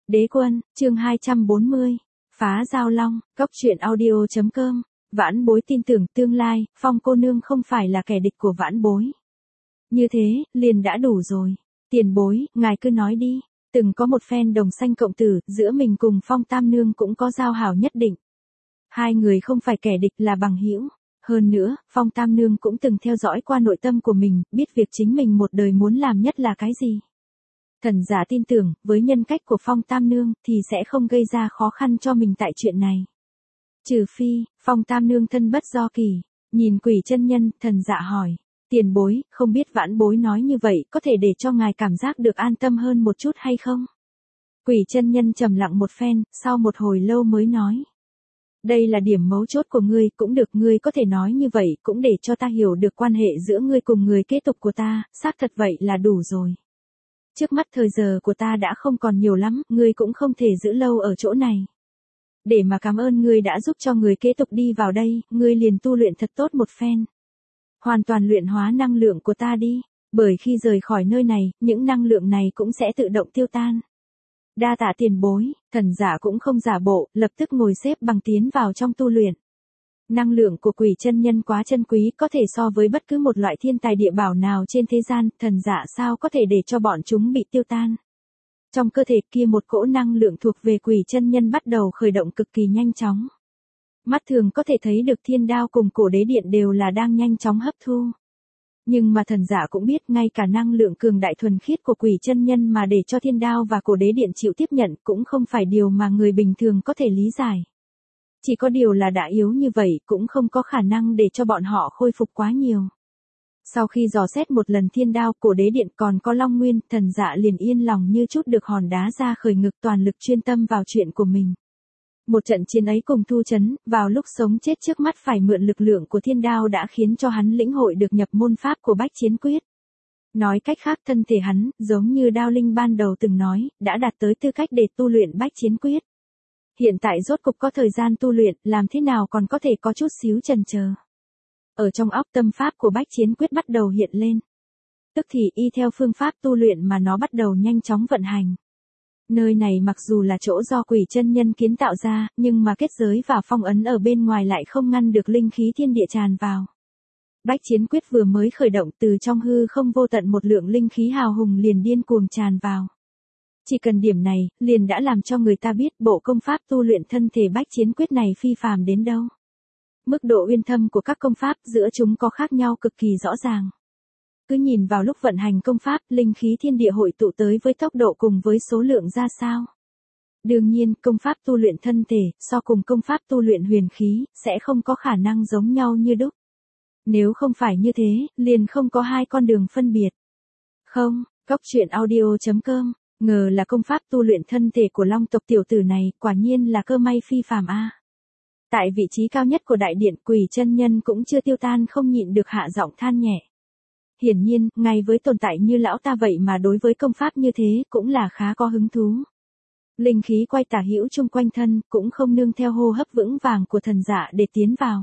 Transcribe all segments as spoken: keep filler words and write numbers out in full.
Đế quân, chương hai trăm bốn mươi. Phá Giao Long, Cốc truyện audio chấm com. Vãn Bối tin tưởng tương lai, Phong cô nương không phải là kẻ địch của Vãn Bối. Như thế, liền đã đủ rồi. Tiền bối, ngài cứ nói đi. Từng có một phen đồng sanh cộng tử, giữa mình cùng Phong Tam Nương cũng có giao hảo nhất định. Hai người không phải kẻ địch là bằng hữu. Hơn nữa, Phong Tam Nương cũng từng theo dõi qua nội tâm của mình, biết việc chính mình một đời muốn làm nhất là cái gì. Thần giả tin tưởng, với nhân cách của Phong Tam Nương, thì sẽ không gây ra khó khăn cho mình tại chuyện này. Trừ phi, Phong Tam Nương thân bất do kỳ. Nhìn Quỷ Chân Nhân, thần giả hỏi. Tiền bối, không biết Vãn Bối nói như vậy, có thể để cho ngài cảm giác được an tâm hơn một chút hay không? Quỷ Chân Nhân trầm lặng một phen, sau một hồi lâu mới nói. Đây là điểm mấu chốt của ngươi, cũng được, ngươi có thể nói như vậy, cũng để cho ta hiểu được quan hệ giữa ngươi cùng người kế tục của ta, xác thật vậy là đủ rồi. Trước mắt thời giờ của ta đã không còn nhiều lắm, ngươi cũng không thể giữ lâu ở chỗ này. Để mà cảm ơn ngươi đã giúp cho người kế tục đi vào đây, ngươi liền tu luyện thật tốt một phen. Hoàn toàn luyện hóa năng lượng của ta đi, bởi khi rời khỏi nơi này, những năng lượng này cũng sẽ tự động tiêu tan. Đa tạ tiền bối, thần giả cũng không giả bộ, lập tức ngồi xếp bằng tiến vào trong tu luyện. Năng lượng của Quỷ Chân Nhân quá chân quý, có thể so với bất cứ một loại thiên tài địa bảo nào trên thế gian, thần giả sao có thể để cho bọn chúng bị tiêu tan. Trong cơ thể kia một cỗ năng lượng thuộc về Quỷ Chân Nhân bắt đầu khởi động cực kỳ nhanh chóng. Mắt thường có thể thấy được thiên đao cùng cổ đế điện đều là đang nhanh chóng hấp thu. Nhưng mà thần giả cũng biết ngay cả năng lượng cường đại thuần khiết của Quỷ Chân Nhân mà để cho thiên đao và cổ đế điện chịu tiếp nhận cũng không phải điều mà người bình thường có thể lý giải. Chỉ có điều là đã yếu như vậy cũng không có khả năng để cho bọn họ khôi phục quá nhiều. Sau khi dò xét một lần thiên đao, cổ đế điện còn có Long Nguyên, thần dạ liền yên lòng như chút được hòn đá ra khởi ngực, toàn lực chuyên tâm vào chuyện của mình. Một trận chiến ấy cùng Thu Chấn, vào lúc sống chết trước mắt phải mượn lực lượng của thiên đao đã khiến cho hắn lĩnh hội được nhập môn pháp của Bách Chiến Quyết. Nói cách khác, thân thể hắn, giống như Đao Linh ban đầu từng nói, đã đạt tới tư cách để tu luyện Bách Chiến Quyết. Hiện tại rốt cục có thời gian tu luyện, làm thế nào còn có thể có chút xíu chần chờ. Ở trong óc tâm pháp của Bách Chiến Quyết bắt đầu hiện lên. Tức thì y theo phương pháp tu luyện mà nó bắt đầu nhanh chóng vận hành. Nơi này mặc dù là chỗ do Quỷ Chân Nhân kiến tạo ra, nhưng mà kết giới và phong ấn ở bên ngoài lại không ngăn được linh khí thiên địa tràn vào. Bách Chiến Quyết vừa mới khởi động, từ trong hư không vô tận một lượng linh khí hào hùng liền điên cuồng tràn vào. Chỉ cần điểm này, liền đã làm cho người ta biết bộ công pháp tu luyện thân thể Bách Chiến Quyết này phi phàm đến đâu. Mức độ uyên thâm của các công pháp giữa chúng có khác nhau cực kỳ rõ ràng. Cứ nhìn vào lúc vận hành công pháp, linh khí thiên địa hội tụ tới với tốc độ cùng với số lượng ra sao. Đương nhiên, công pháp tu luyện thân thể, so cùng công pháp tu luyện huyền khí, sẽ không có khả năng giống nhau như đúc. Nếu không phải như thế, liền không có hai con đường phân biệt. Không, Cốc truyện audio chấm com. Ngờ là công pháp tu luyện thân thể của Long tộc tiểu tử này, quả nhiên là cơ may phi phàm a. Tại vị trí cao nhất của đại điện, Quỷ Chân Nhân cũng chưa tiêu tan không nhịn được hạ giọng than nhẹ. Hiển nhiên, ngay với tồn tại như lão ta vậy mà đối với công pháp như thế, cũng là khá có hứng thú. Linh khí quay tả hữu chung quanh thân, cũng không nương theo hô hấp vững vàng của thần giả để tiến vào.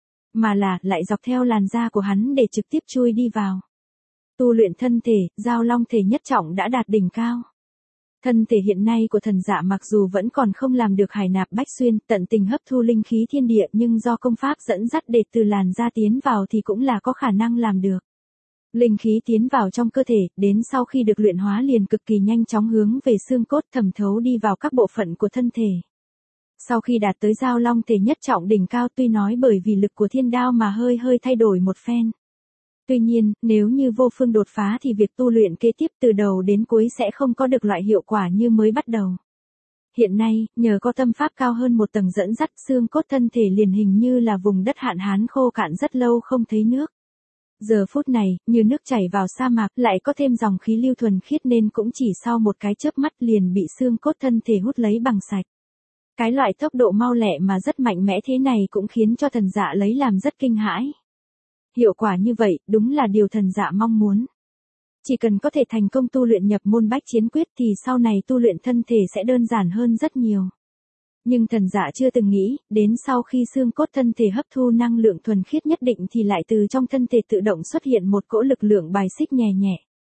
Mà là, lại dọc theo làn da của hắn để trực tiếp chui đi vào. Tu luyện thân thể, Giao Long thể nhất trọng đã đạt đỉnh cao. Thân thể hiện nay của thần giả mặc dù vẫn còn không làm được hải nạp bách xuyên, tận tình hấp thu linh khí thiên địa, nhưng do công pháp dẫn dắt để từ làn da tiến vào thì cũng là có khả năng làm được. Linh khí tiến vào trong cơ thể, đến sau khi được luyện hóa liền cực kỳ nhanh chóng hướng về xương cốt thẩm thấu đi vào các bộ phận của thân thể. Sau khi đạt tới Giao Long thể nhất trọng đỉnh cao, tuy nói bởi vì lực của thiên đao mà hơi hơi thay đổi một phen. Tuy nhiên, nếu như vô phương đột phá thì việc tu luyện kế tiếp từ đầu đến cuối sẽ không có được loại hiệu quả như mới bắt đầu. Hiện nay, nhờ có tâm pháp cao hơn một tầng dẫn dắt, xương cốt thân thể liền hình như là vùng đất hạn hán khô cạn rất lâu không thấy nước. Giờ phút này, như nước chảy vào sa mạc, lại có thêm dòng khí lưu thuần khiết nên cũng chỉ sau một cái chớp mắt liền bị xương cốt thân thể hút lấy bằng sạch. Cái loại tốc độ mau lẹ mà rất mạnh mẽ thế này cũng khiến cho thần dạ lấy làm rất kinh hãi. Hiệu quả như vậy, đúng là điều thần dạ mong muốn. Chỉ cần có thể thành công tu luyện nhập môn Bách Chiến Quyết thì sau này tu luyện thân thể sẽ đơn giản hơn rất nhiều. Nhưng thần dạ chưa từng nghĩ, đến sau khi xương cốt thân thể hấp thu năng lượng thuần khiết nhất định thì lại từ trong thân thể tự động xuất hiện một cỗ lực lượng bài xích nhẹ nhẹ.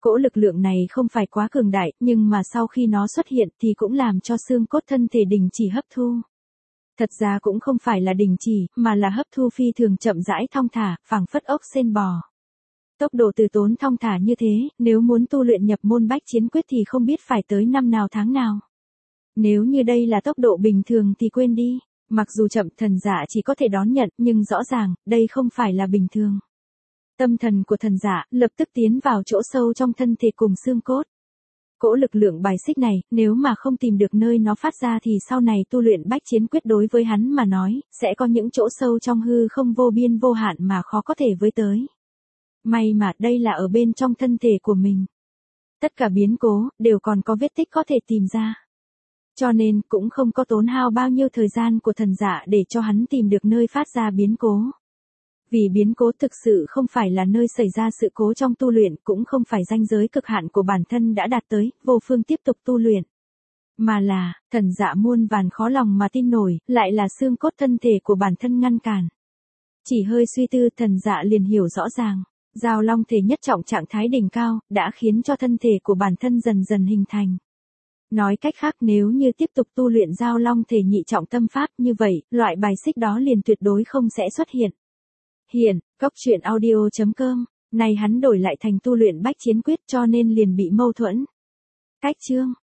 Cỗ lực lượng này không phải quá cường đại, nhưng mà sau khi nó xuất hiện thì cũng làm cho xương cốt thân thể đình chỉ hấp thu. Thật ra cũng không phải là đình chỉ, mà là hấp thu phi thường chậm rãi thong thả, phảng phất ốc sên bò. Tốc độ từ tốn thong thả như thế, nếu muốn tu luyện nhập môn bách chiến quyết thì không biết phải tới năm nào tháng nào. Nếu như đây là tốc độ bình thường thì quên đi, mặc dù chậm thần dạ chỉ có thể đón nhận, nhưng rõ ràng, đây không phải là bình thường. Tâm thần của thần dạ lập tức tiến vào chỗ sâu trong thân thể cùng xương cốt. Cỗ lực lượng bài xích này, nếu mà không tìm được nơi nó phát ra thì sau này tu luyện bách chiến quyết đối với hắn mà nói, sẽ có những chỗ sâu trong hư không vô biên vô hạn mà khó có thể với tới. May mà đây là ở bên trong thân thể của mình. Tất cả biến cố, đều còn có vết tích có thể tìm ra. Cho nên, cũng không có tốn hao bao nhiêu thời gian của thần dạ để cho hắn tìm được nơi phát ra biến cố. Vì biến cố thực sự không phải là nơi xảy ra sự cố trong tu luyện, cũng không phải ranh giới cực hạn của bản thân đã đạt tới, vô phương tiếp tục tu luyện. Mà là, thần dạ muôn vàn khó lòng mà tin nổi, lại là xương cốt thân thể của bản thân ngăn cản. Chỉ hơi suy tư thần dạ liền hiểu rõ ràng, giao long thể nhất trọng trạng thái đỉnh cao, đã khiến cho thân thể của bản thân dần dần hình thành. Nói cách khác nếu như tiếp tục tu luyện giao long thể nhị trọng tâm pháp như vậy, loại bài xích đó liền tuyệt đối không sẽ xuất hiện. Hiện, góc truyện audio chấm com, này hắn đổi lại thành tu luyện bách chiến quyết cho nên liền bị mâu thuẫn. Cách chương